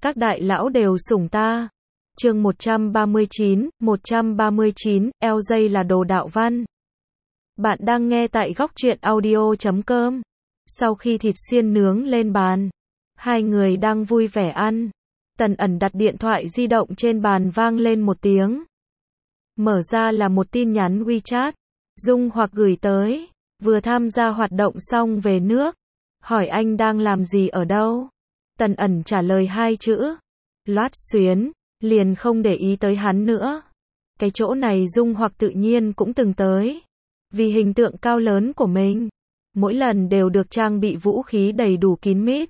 Các đại lão đều sủng ta. Chương 139, LJ là đồ đạo văn. Bạn đang nghe tại góc truyện audio.com. Sau khi thịt xiên nướng lên bàn, hai người đang vui vẻ ăn. Tần ẩn đặt điện thoại di động trên bàn vang lên một tiếng. Mở ra là một tin nhắn WeChat. Dung Hoặc gửi tới. Vừa tham gia hoạt động xong về nước. Hỏi anh đang làm gì ở đâu? Tần ẩn trả lời hai chữ. Loát xuyến. Liền không để ý tới hắn nữa. Cái chỗ này Dung Hoặc tự nhiên cũng từng tới. Vì hình tượng cao lớn của mình, mỗi lần đều được trang bị vũ khí đầy đủ kín mít.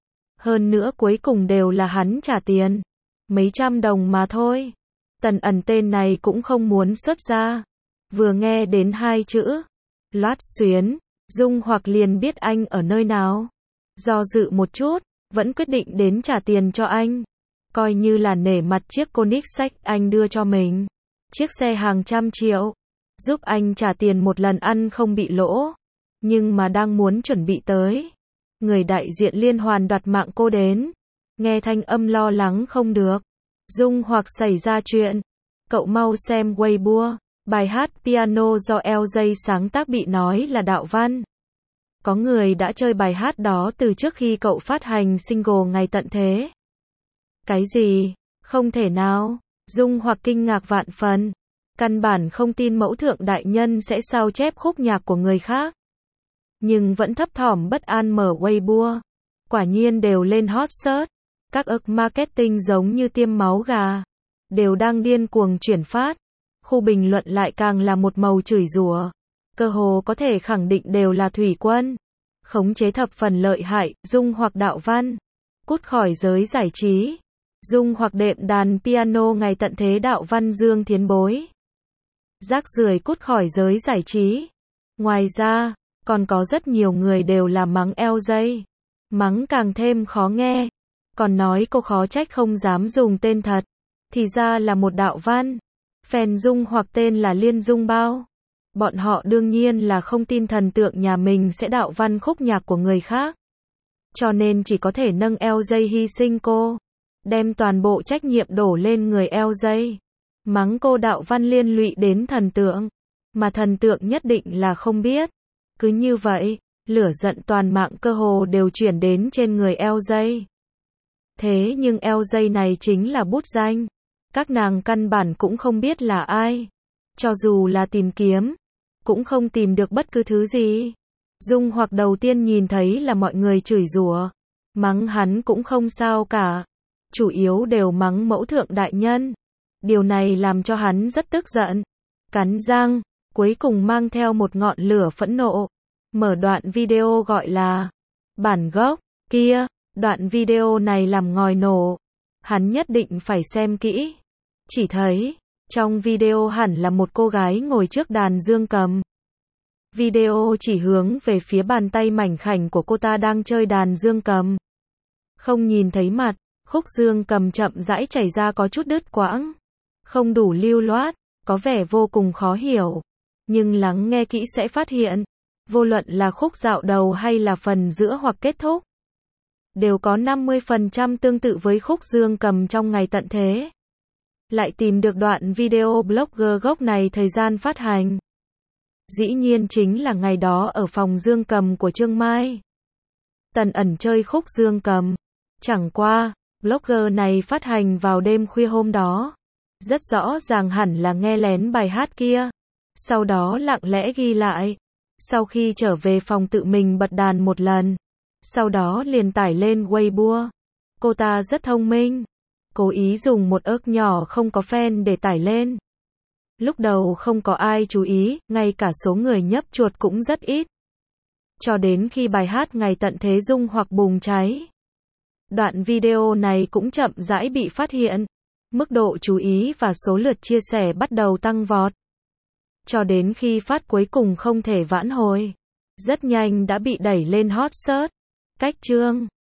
Hơn nữa cuối cùng đều là hắn trả tiền. Mấy trăm đồng mà thôi. Tần ẩn tên này cũng không muốn xuất ra. Vừa nghe đến hai chữ Loát xuyến, Dung Hoặc liền biết anh ở nơi nào. Do dự một chút, vẫn quyết định đến trả tiền cho anh. Coi như là nể mặt chiếc Koenigsegg anh đưa cho mình. Chiếc xe hàng trăm triệu. Giúp anh trả tiền một lần ăn không bị lỗ. Nhưng mà đang muốn chuẩn bị tới. Người đại diện liên hoàn đoạt mạng cô đến. Nghe thanh âm lo lắng không được. Dung Hoặc xảy ra chuyện. Cậu mau xem Weibo. Bài hát piano do LJ sáng tác bị nói là đạo văn. Có người đã chơi bài hát đó từ trước khi cậu phát hành single Ngày Tận Thế. Cái gì? Không thể nào. Dung Hoặc kinh ngạc vạn phần. Căn bản không tin mẫu thượng đại nhân sẽ sao chép khúc nhạc của người khác. Nhưng vẫn thấp thỏm bất an mở Weibo. Quả nhiên đều lên hot search. Các ức marketing giống như tiêm máu gà. Đều đang điên cuồng chuyển phát. Khu bình luận lại càng là một màu chửi rủa. Cơ hồ có thể khẳng định đều là thủy quân. Khống chế thập phần lợi hại, Dung Hoặc đạo văn. Cút khỏi giới giải trí. Dung Hoặc đệm đàn piano Ngày Tận Thế đạo văn Dương Thiến Bối. Rác rưởi cút khỏi giới giải trí. Ngoài ra, còn có rất nhiều người đều là mắng LJ. Mắng càng thêm khó nghe. Còn nói cô khó trách không dám dùng tên thật. Thì ra là một đạo văn. Fan Dung Hoặc tên là Liên Dung Bao. Bọn họ đương nhiên là không tin thần tượng nhà mình sẽ đạo văn khúc nhạc của người khác. Cho nên chỉ có thể nâng LJ hy sinh cô. Đem toàn bộ trách nhiệm đổ lên người LJ. Mắng cô đạo văn liên lụy đến thần tượng. Mà thần tượng nhất định là không biết. Cứ như vậy, lửa giận toàn mạng cơ hồ đều chuyển đến trên người LJ. Thế nhưng LJ này chính là bút danh. Các nàng căn bản cũng không biết là ai. Cho dù là tìm kiếm, cũng không tìm được bất cứ thứ gì. Dung Hoặc đầu tiên nhìn thấy là mọi người chửi rủa. Mắng hắn cũng không sao cả. Chủ yếu đều mắng mẫu thượng đại nhân. Điều này làm cho hắn rất tức giận. Cắn răng, cuối cùng mang theo một ngọn lửa phẫn nộ. Mở đoạn video gọi là bản gốc, kia, đoạn video này làm ngòi nổ. Hắn nhất định phải xem kỹ. Chỉ thấy, trong video hẳn là một cô gái ngồi trước đàn dương cầm. Video chỉ hướng về phía bàn tay mảnh khảnh của cô ta đang chơi đàn dương cầm. Không nhìn thấy mặt, khúc dương cầm chậm rãi chảy ra có chút đứt quãng. Không đủ lưu loát, có vẻ vô cùng khó hiểu. Nhưng lắng nghe kỹ sẽ phát hiện, vô luận là khúc dạo đầu hay là phần giữa hoặc kết thúc, đều có 50% tương tự với khúc dương cầm trong Ngày Tận Thế. Lại tìm được đoạn video blogger gốc này thời gian phát hành. Dĩ nhiên chính là ngày đó ở phòng dương cầm của Trương Mai. Tần ẩn chơi khúc dương cầm. Chẳng qua, blogger này phát hành vào đêm khuya hôm đó. Rất rõ ràng hẳn là nghe lén bài hát kia. Sau đó lặng lẽ ghi lại. Sau khi trở về phòng tự mình bật đàn một lần. Sau đó liền tải lên Weibo. Cô ta rất thông minh. Cố ý dùng một ức nhỏ không có fan để tải lên. Lúc đầu không có ai chú ý, ngay cả số người nhấp chuột cũng rất ít. Cho đến khi bài hát Ngày Tận Thế Dung Hoặc bùng cháy. Đoạn video này cũng chậm rãi bị phát hiện. Mức độ chú ý và số lượt chia sẻ bắt đầu tăng vọt. Cho đến khi phát cuối cùng không thể vãn hồi. Rất nhanh đã bị đẩy lên hot search. Cách chương